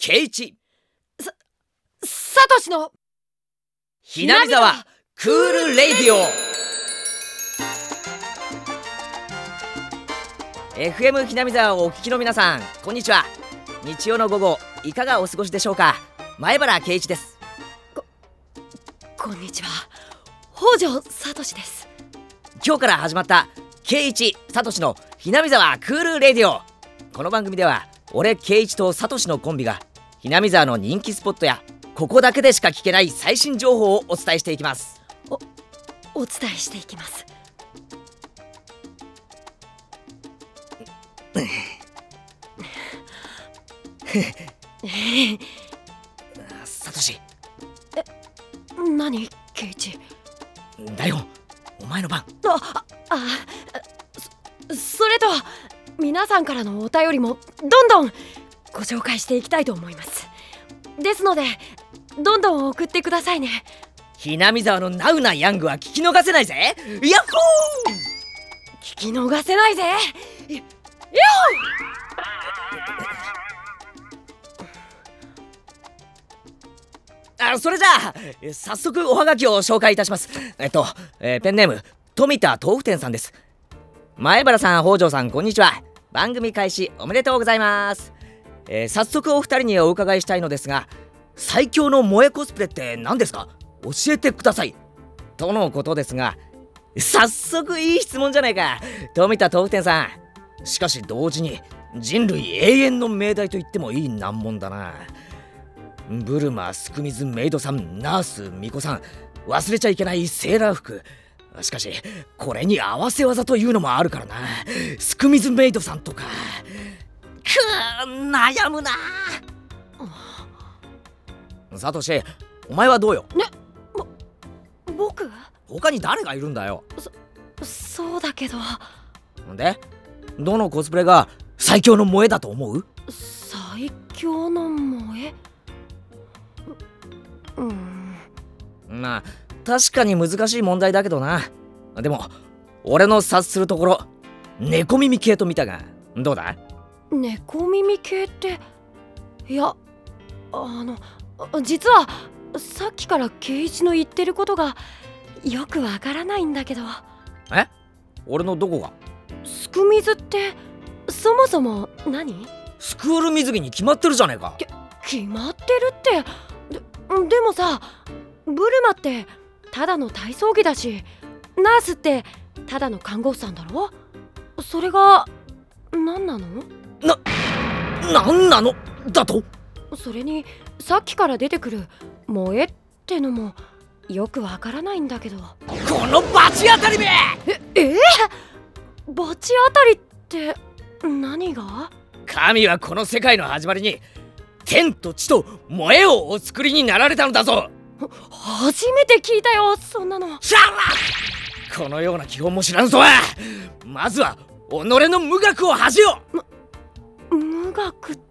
圭一、 サトシのひなみざわクールレディオ。 FM ひなみざわをお聞きの皆さん、こんにちは。日曜の午後いかがお過ごしでしょうか。前原圭一です。 こんにちは、北条サトシです。 今日から始まった圭一サトシのひなみざわクールレディオ。この番組では俺圭一とサトシのコンビがひなみざわの人気スポットやここだけでしか聞けない最新情報をお伝えしていきます。 お伝えしていきます。 サトシ。 何、圭一。 だよ、お前の番。 それと皆さんからのお便りもどんどんご紹介していきたいと思います。ですのでどんどん送ってくださいね。 ひなみざわのナウなヤングは聞き逃せないぜ。ヤッホー、 聞き逃せないぜ。 それじゃあ早速おはがきを紹介いたします。ペンネーム富田豆腐店さんです。前原さん、北条さん、こんにちは。番組開始おめでとうございます。早速お二人にお伺いしたいのですが、最強の萌えコスプレって何ですか？教えてくださいとのことですが、早速いい質問じゃないか、富田豆腐店さん。しかし同時に人類永遠の命題と言ってもいい難問だな。ブルマ、スクミズ、メイドさん、ナース、ミコさん、忘れちゃいけないセーラー服。しかしこれに合わせ技というのもあるからな。スクミズメイドさんとか。悩むな。サトシ、お前はどうよ。 僕？ 他に誰がいるんだよ。 そうだけど。 で、どのコスプレが最強の萌えだと思う？ 最強の萌え？ まあ確かに難しい問題だけどな。でも俺の察するところ猫耳系と見たがどうだ？ 猫耳系って、いや、実はさっきから圭一の言ってることがよくわからないんだけど。 俺のどこが？ スクミズってそもそも何？ スクール水着に決まってるじゃねえか。 決まってるって。でもさ、ブルマってただの体操着だし、ナースってただの看護婦さんだろ。それが何なの？ なんなのだと？ それにさっきから出てくる萌えってのもよくわからないんだけど。 このバチ当たりめ！ バチ当たりって何が？ 神はこの世界の始まりに天と地と萌えをお作りになられたのだぞ。 初めて聞いたよ、そんなの。 シャラ！このような基本も知らんとは。まずは己の無学を恥じよ。 無学って。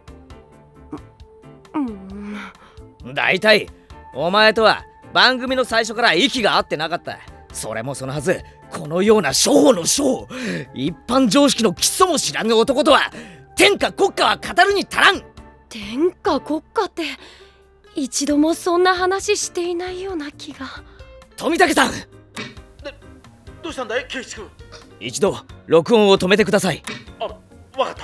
だいたいお前とは番組の最初から息が合ってなかった。それもそのはず、このような初歩の初歩、一般常識の基礎も知らぬ男とは天下国家は語るに足らん。 天下国家って一度もそんな話していないような気が。 富武さん、 どうしたんだい、圭一君。 一度録音を止めてください。 わかった。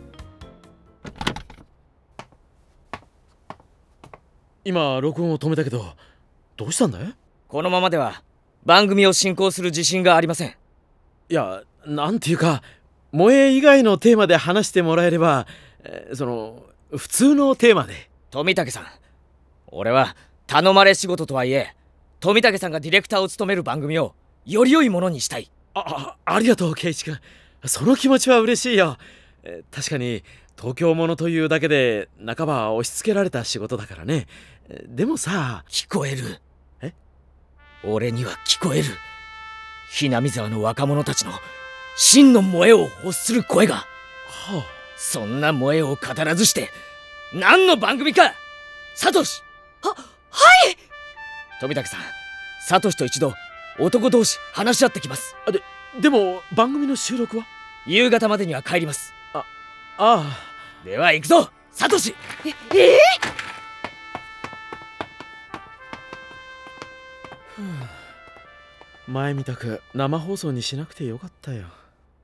今録音を止めたけど、どうしたんだい？ このままでは番組を進行する自信がありません。 いや、なんていうか、萌え以外のテーマで話してもらえれば、普通のテーマで。 富武さん、俺は頼まれ仕事とはいえ富武さんがディレクターを務める番組をより良いものにしたい。 ありがとう、圭一君。その気持ちは嬉しいよ。確かに東京ものというだけで半ば押し付けられた仕事だからね。でもさ。 聞こえる。俺には聞こえる。ひなみざわの若者たちの真の萌えを欲する声が。そんな萌えを語らずして何の番組か。サトシ。 はい。 富武さん、サトシと一度男同士話し合ってきます。 でも番組の収録は？ 夕方までには帰ります。 ああ。 では行くぞ。 サトシ。 前みたく生放送にしなくてよかったよ。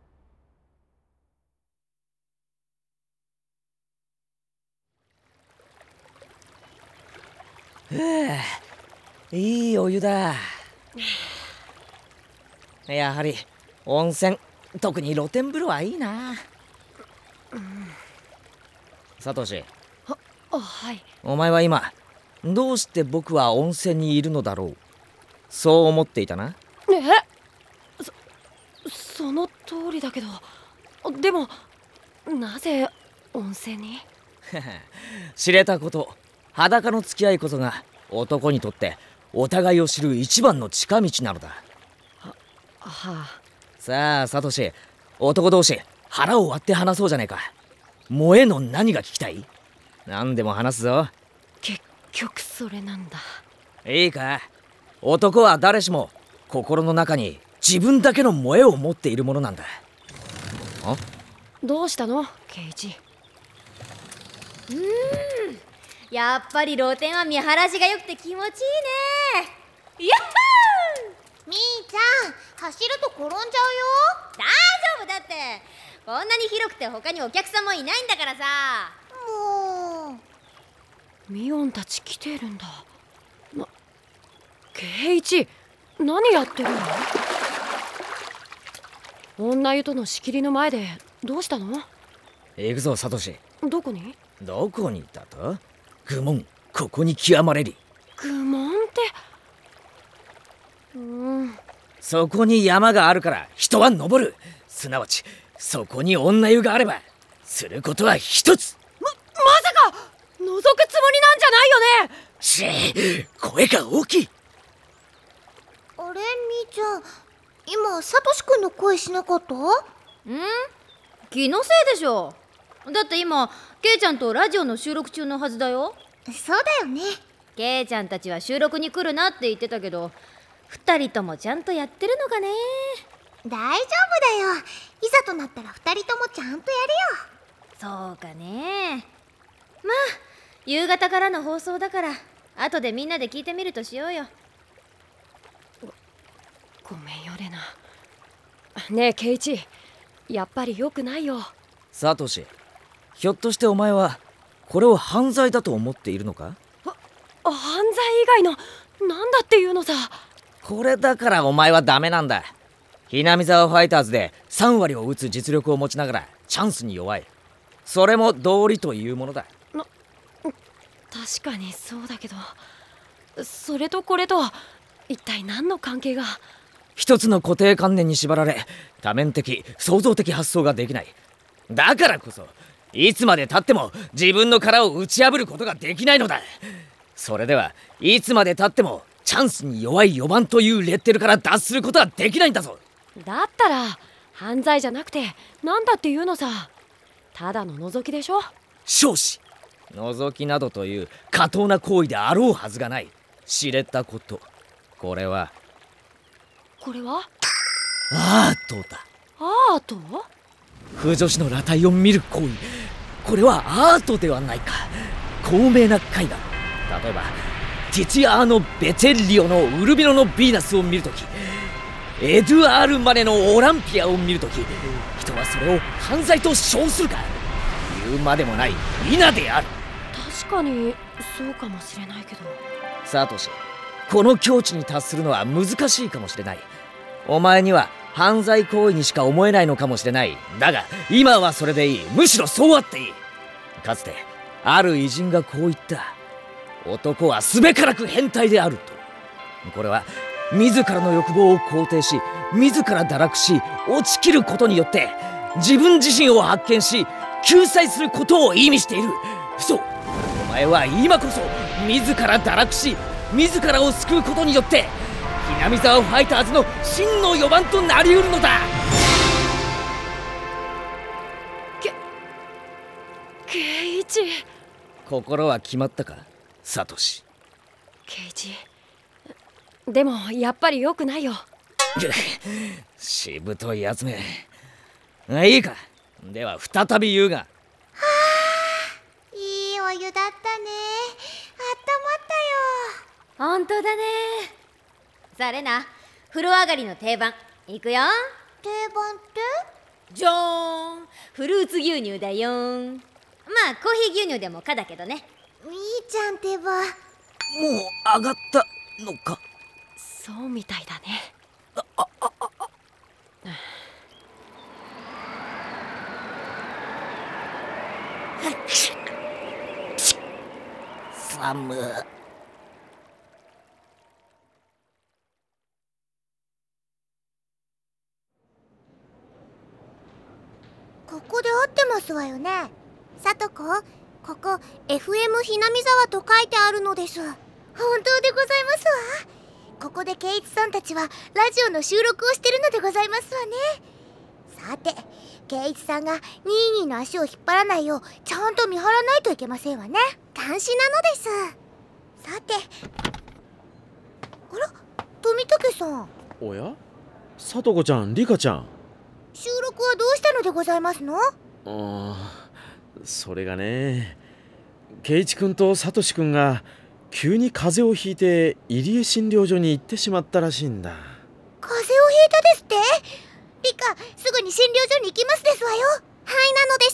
いいお湯だ。やはり温泉、特に露天風呂はいいな。サトシ、 はい。 お前は今どうして僕は温泉にいるのだろう、そう思っていたな。 その通りだけど、でもなぜ温泉に？ 知れたこと、裸の付き合いこそが男にとってお互いを知る一番の近道なのだ。 はあ。 さあサトシ、男同士腹を割って話そうじゃねえか。萌えの何が聞きたい？何でも話すぞ。 結局それなんだ。 いいか、男は誰しも心の中に自分だけの萌えを持っているものなんだ。 どうしたのケイチ？ やっぱり露天は見晴らしが良くて気持ちいいね。やっほー。 みーちゃん、走ると転んじゃうよ。 大丈夫だって、こんなに広くて他にお客さんもいないんだからさ。 もうミオンたち来てるんだ。ケイチ、何やってるの？女湯との仕切りの前でどうしたの？ 行くぞサトシ。 どこに？ どこにだと？愚問、ここに極まれり。 愚問って。 そこに山があるから人は登る。すなわちそこに女湯があればすることは一つ。 まさか覗くつもりなんじゃないよね？ しー、声が大きい。 あれ、みーちゃん、今サトシくんの声しなかった？ 気のせいでしょ。だって今ケイちゃんとラジオの収録中のはずだよ。 そうだよね。 ケイちゃんたちは収録に来るなって言ってたけど、2人ともちゃんとやってるのかね。 大丈夫だよ。いざとなったら2人ともちゃんとやるよ。 そうかね。まあ夕方からの放送だから後でみんなで聞いてみるとしようよ。 ごめんよレナ。ねえケイチ、やっぱり良くないよ。 サトシ、ひょっとしてお前はこれを犯罪だと思っているのか？ 犯罪以外のなんだっていうのさ。 これだからお前はダメなんだ。ひなみ沢ファイターズで3割を打つ実力を持ちながらチャンスに弱い。それも道理というものだ。 確かにそうだけど、それとこれと一体何の関係が？ 一つの固定観念に縛られ多面的創造的発想ができない。だからこそいつまでたっても自分の殻を打ち破ることができないのだ。それではいつまでたってもチャンスに弱い4番というレッテルから脱することはできないんだぞ。 だったら犯罪じゃなくてなんだっていうのさ。ただの覗きでしょ。 少子覗きなどという下等な行為であろうはずがない。知れたこと、これはこれはアートだ。 アート？ 腐女子の裸体を見る行為、これはアートではないか。高名な絵画、例えばティチアーノ・ベチェッリオのウルビノのヴィーナスを見るとき、エドゥアール・マネのオランピアを見るとき、人はそれを犯罪と称するか？言うまでもない否である。 確かにそうかもしれないけど。 サトシ、この境地に達するのは難しいかもしれない。お前には犯罪行為にしか思えないのかもしれない。だが今はそれでいい。むしろそうあっていい。かつてある偉人がこう言った。男はすべからく変態であると。これは自らの欲望を肯定し、自ら堕落し落ちきることによって自分自身を発見し救済することを意味している。そう、お前は今こそ自ら堕落し自らを救うことによってひなみ沢ファイターズの真の4番となりうるのだ。 ケイチ。 心は決まったかサトシ？ ケイチ、でもやっぱり良くないよ。 しぶといやつめ。いいか、では再び言うが、 いだったね。あったまったよ。 ほんとだね。さあレナ、風呂上がりの定番いくよ。 定番ってじゃーん、フルーツ牛乳だよん。まあコーヒー牛乳でもかだけどね。 みーちゃんってば。 もう上がったのか。 そうみたいだね。 寒い。 ここで合ってますわよね。さとこ、ここ FM ひなみ沢と書いてあるのです。本当でございますわ。ここで圭一さんたちはラジオの収録をしてるのでございますわね。さて、圭一さんがニーニーの足を引っ張らないようちゃんと見張らないといけませんわね。監視なのです。さて、あら、富武さん。 おや、さとこちゃん、りかちゃん。 収録はどうしたのでございますの？ それがね、圭一くんとさとしくんが急に風邪をひいて入江診療所に行ってしまったらしいんだ。 風邪をひいたですって？リカ、すぐに診療所に行きますですわよ。はい、なのです。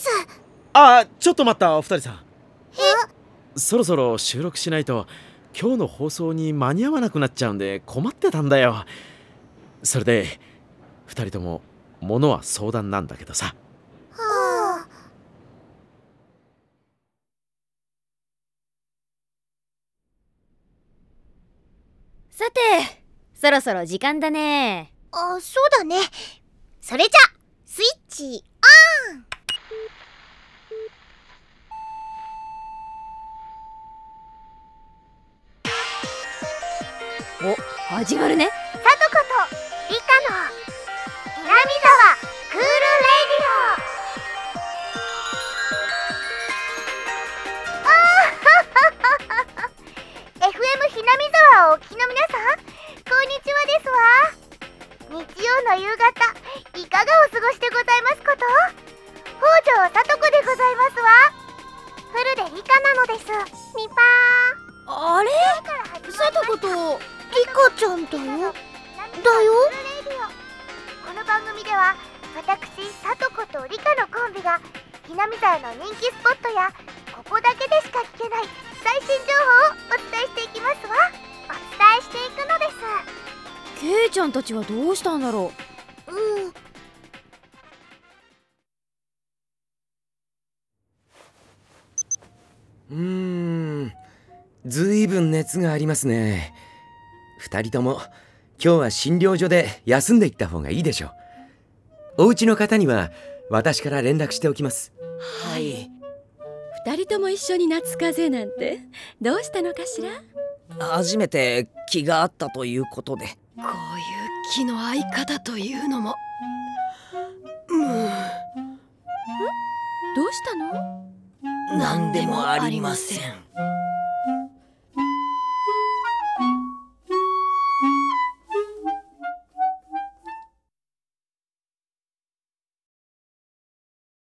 ちょっと待った、お二人さん。そろそろ収録しないと今日の放送に間に合わなくなっちゃうんで困ってたんだよ。それで二人とも物は相談なんだけどさ。 はあ。 さて、そろそろ時間だね。 そうだね。それじゃスイッチオン。 お、始まるね。 さとことリカの南沢クールレディオ。FM ひなみ沢をお聞きの皆さん、こんにちはですわ。日曜の夕方、いかがお過ごしでございますこと？北条さとこでございますわ。フルでリカなのです。みぱー。 あれ？ さとことリカちゃんだよ。この番組では私さとことリカのコンビがひなみ沢の人気スポットやここだけでしか聞けない最新情報をお伝えしていきますわ。お伝えしていくのです。 ケイちゃんたちはどうしたんだろずいぶん熱がありますね。二人とも今日は診療所で休んでいった方がいいでしょう。お家の方には私から連絡しておきます。 はい。 二人とも一緒に夏風邪なんてどうしたのかしら。 初めて気があったということで。 う。こういう気の合い方というのも。 どうしたの？ 何でもありません。